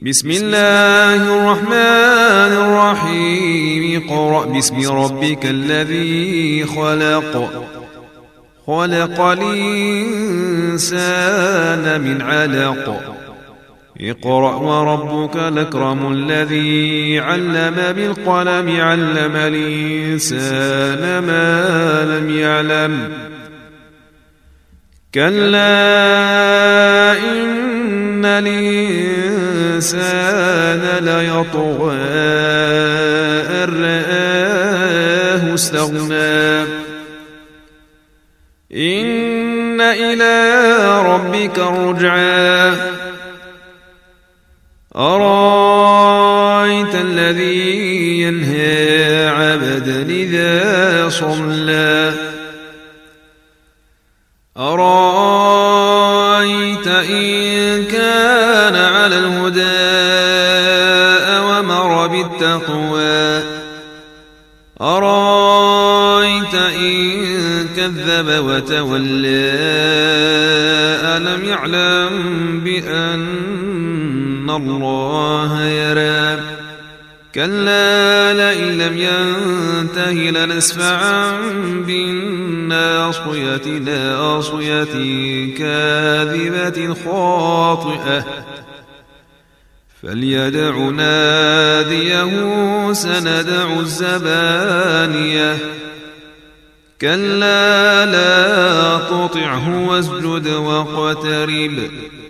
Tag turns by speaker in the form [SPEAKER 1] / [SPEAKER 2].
[SPEAKER 1] بسم الله الرحمن الرحيم اقرأ باسم ربك الذي خلق الإنسان من علق اقرأ وربك الأكرم الذي علم بالقلم علم الإنسان ما لم يعلم كلا إن الإنسان ليطغى أن رآه استغنى إن إلى ربك الرجعى أرأيت الذي ينهى عبدا إذا صلى أرأيت إن كان على الهدى وأمر بالتقوى أرأيت إن كذب وتولى ألم يعلم بأن الله يرى كلا لئن لم ينته لنسفعا بالناصية ناصية كاذبة خاطئة فليدع ناديه سندع الزبانية كلا لا تطعه واسجد واقترب